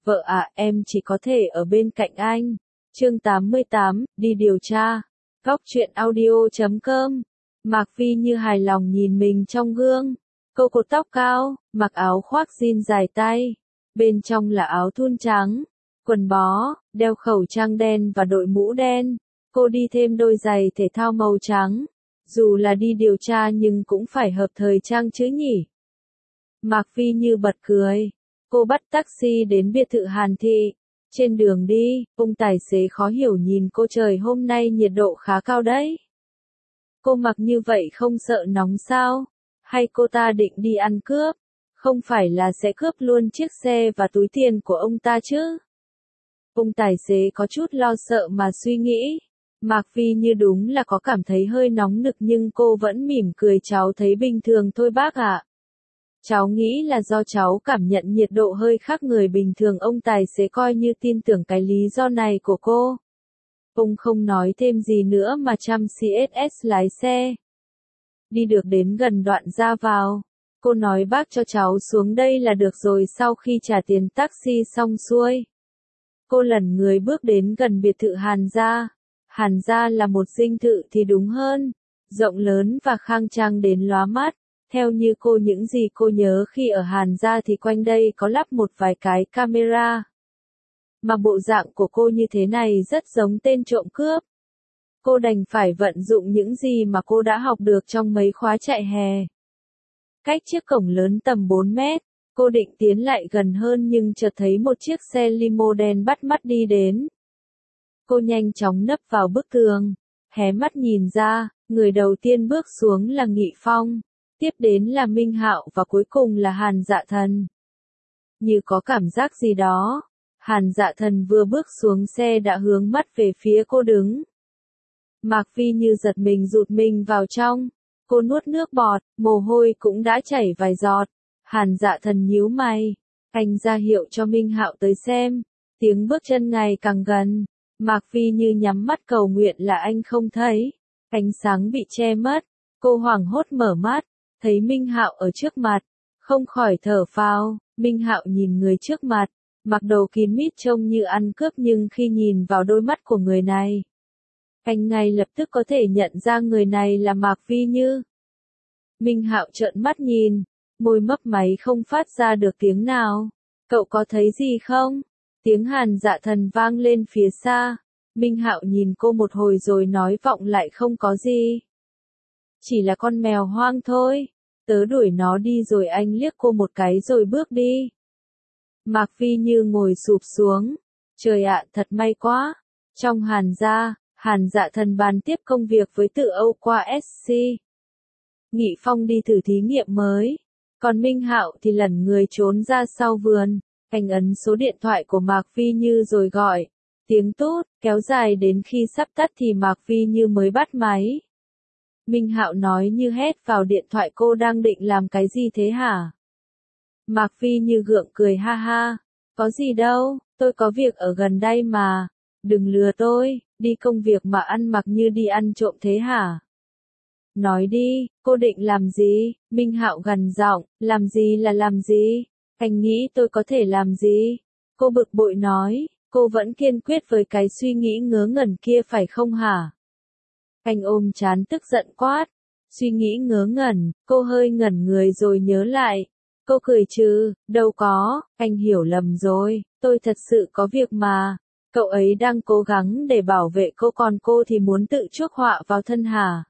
Vợ ạ, em chỉ có thể ở bên cạnh anh. Chương 88, đi điều tra. Góc truyện audio.com. Mạc Phi Như hài lòng nhìn mình trong gương. Cô cột tóc cao, mặc áo khoác jean dài tay. Bên trong là áo thun trắng, quần bó, đeo khẩu trang đen và đội mũ đen. Cô đi thêm đôi giày thể thao màu trắng. Dù là đi điều tra nhưng cũng phải hợp thời trang chứ nhỉ. Mạc Phi Như bật cười. Cô bắt taxi đến biệt thự Hàn Thị. Trên đường đi, ông tài xế khó hiểu nhìn cô, trời hôm nay nhiệt độ khá cao đấy. Cô mặc như vậy không sợ nóng sao? Hay cô ta định đi ăn cướp? Không phải là sẽ cướp luôn chiếc xe và túi tiền của ông ta chứ? Ông tài xế có chút lo sợ mà suy nghĩ. Mạc Phi Như đúng là có cảm thấy hơi nóng nực nhưng cô vẫn mỉm cười, cháu thấy bình thường thôi bác ạ. Cháu nghĩ là do cháu cảm nhận nhiệt độ hơi khác người bình thường. Ông tài xế coi như tin tưởng cái lý do này của cô. Ông không nói thêm gì nữa mà chăm CSS lái xe. Đi được đến gần đoạn ra vào, cô nói bác cho cháu xuống đây là được rồi. Sau khi trả tiền taxi xong xuôi, cô lẩn người bước đến gần biệt thự Hàn gia. Hàn gia là một dinh thự thì đúng hơn, rộng lớn và khang trang đến lóa mắt. Theo như cô, những gì cô nhớ khi ở Hàn gia thì quanh đây có lắp một vài cái camera. Mà bộ dạng của cô như thế này rất giống tên trộm cướp. Cô đành phải vận dụng những gì mà cô đã học được trong mấy khóa chạy hè. Cách chiếc cổng lớn tầm 4 mét, cô định tiến lại gần hơn nhưng chợt thấy một chiếc xe limo đen bắt mắt đi đến. Cô nhanh chóng nấp vào bức tường, hé mắt nhìn ra, người đầu tiên bước xuống là Nghị Phong, tiếp đến là Minh Hạo và cuối cùng là Hàn Dạ Thần. Như có cảm giác gì đó, Hàn Dạ Thần vừa bước xuống xe đã hướng mắt về phía cô đứng. Mạc Phi Như giật mình rụt mình vào trong, cô nuốt nước bọt, mồ hôi cũng đã chảy vài giọt. Hàn Dạ Thần nhíu mày, anh ra hiệu cho Minh Hạo tới xem. Tiếng bước chân ngày càng gần, Mạc Phi Như nhắm mắt cầu nguyện là anh không thấy. Ánh sáng bị che mất, cô hoảng hốt mở mắt, thấy Minh Hạo ở trước mặt, không khỏi thở phào. Minh Hạo nhìn người trước mặt, mặc đồ kín mít trông như ăn cướp nhưng khi nhìn vào đôi mắt của người này, anh ngay lập tức có thể nhận ra người này là Mạc Phi Như. Minh Hạo trợn mắt nhìn, môi mấp máy không phát ra được tiếng nào. Cậu có thấy gì không? Tiếng Hàn Dạ Thần vang lên phía xa. Minh Hạo nhìn cô một hồi rồi nói vọng lại, không có gì. Chỉ là con mèo hoang thôi. Tớ đuổi nó đi rồi. Anh liếc cô một cái rồi bước đi. Mạc Phi Như ngồi sụp xuống. Trời ạ, thật may quá. Trong Hàn gia, Hàn Dạ Thần bàn tiếp công việc với Tự Âu qua SC. Nghị Phong đi thử thí nghiệm mới. Còn Minh Hạo thì lẩn người trốn ra sau vườn. Anh ấn số điện thoại của Mạc Phi Như rồi gọi. Tiếng tút, kéo dài đến khi sắp tắt thì Mạc Phi Như mới bắt máy. Minh Hạo nói như hét vào điện thoại, cô đang định làm cái gì thế hả? Mạc Phi Như gượng cười ha ha. Có gì đâu, tôi có việc ở gần đây mà. Đừng lừa tôi, đi công việc mà ăn mặc như đi ăn trộm thế hả? Nói đi, cô định làm gì? Minh Hạo gằn giọng, làm gì là làm gì? Anh nghĩ tôi có thể làm gì? Cô bực bội nói, cô vẫn kiên quyết với cái suy nghĩ ngớ ngẩn kia phải không hả? Anh ôm trán tức giận quát, suy nghĩ ngớ ngẩn. Cô hơi ngẩn người rồi nhớ lại. Cô cười trừ, đâu có, anh hiểu lầm rồi, tôi thật sự có việc mà. Cậu ấy đang cố gắng để bảo vệ cô, còn cô thì muốn tự chuốc họa vào thân hả?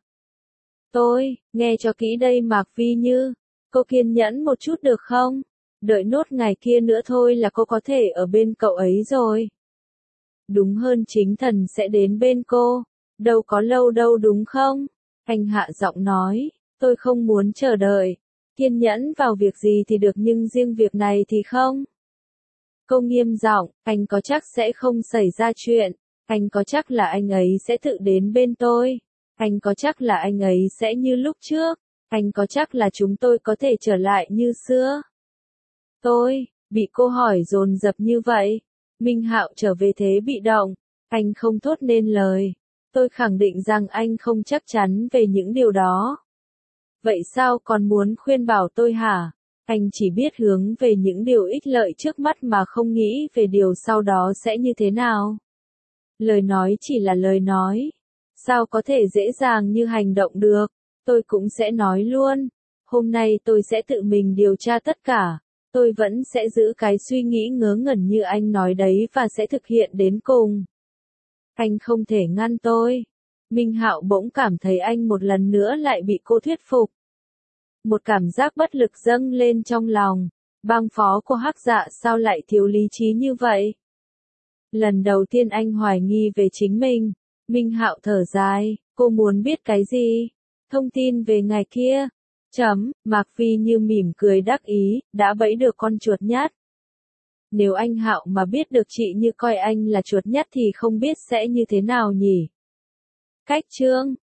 Tôi, nghe cho kỹ đây Mạc Phi Như, cô kiên nhẫn một chút được không? Đợi nốt ngày kia nữa thôi là cô có thể ở bên cậu ấy rồi. Đúng hơn, chính thần sẽ đến bên cô. Đâu có lâu đâu đúng không? Anh hạ giọng nói, tôi không muốn chờ đợi. Kiên nhẫn vào việc gì thì được nhưng riêng việc này thì không. Cô nghiêm giọng, anh có chắc sẽ không xảy ra chuyện? Anh có chắc là anh ấy sẽ tự đến bên tôi? Anh có chắc là anh ấy sẽ như lúc trước? Anh có chắc là chúng tôi có thể trở lại như xưa? Tôi, bị cô hỏi dồn dập như vậy. Minh Hạo trở về thế bị động. Anh không thốt nên lời. Tôi khẳng định rằng anh không chắc chắn về những điều đó. Vậy sao còn muốn khuyên bảo tôi hả? Anh chỉ biết hướng về những điều ích lợi trước mắt mà không nghĩ về điều sau đó sẽ như thế nào. Lời nói chỉ là lời nói. Sao có thể dễ dàng như hành động được? Tôi cũng sẽ nói luôn. Hôm nay tôi sẽ tự mình điều tra tất cả. Tôi vẫn sẽ giữ cái suy nghĩ ngớ ngẩn như anh nói đấy và sẽ thực hiện đến cùng. Anh không thể ngăn tôi. Minh Hạo bỗng cảm thấy anh một lần nữa lại bị cô thuyết phục. Một cảm giác bất lực dâng lên trong lòng. Bang phó của Hắc Dạ sao lại thiếu lý trí như vậy? Lần đầu tiên anh hoài nghi về chính mình. Minh Hạo thở dài, cô muốn biết cái gì? Thông tin về ngày kia. Mạc Phi như mỉm cười đắc ý, đã bẫy được con chuột nhát. Nếu anh Hạo mà biết được chị Như coi anh là chuột nhắt thì không biết sẽ như thế nào nhỉ? Cách chương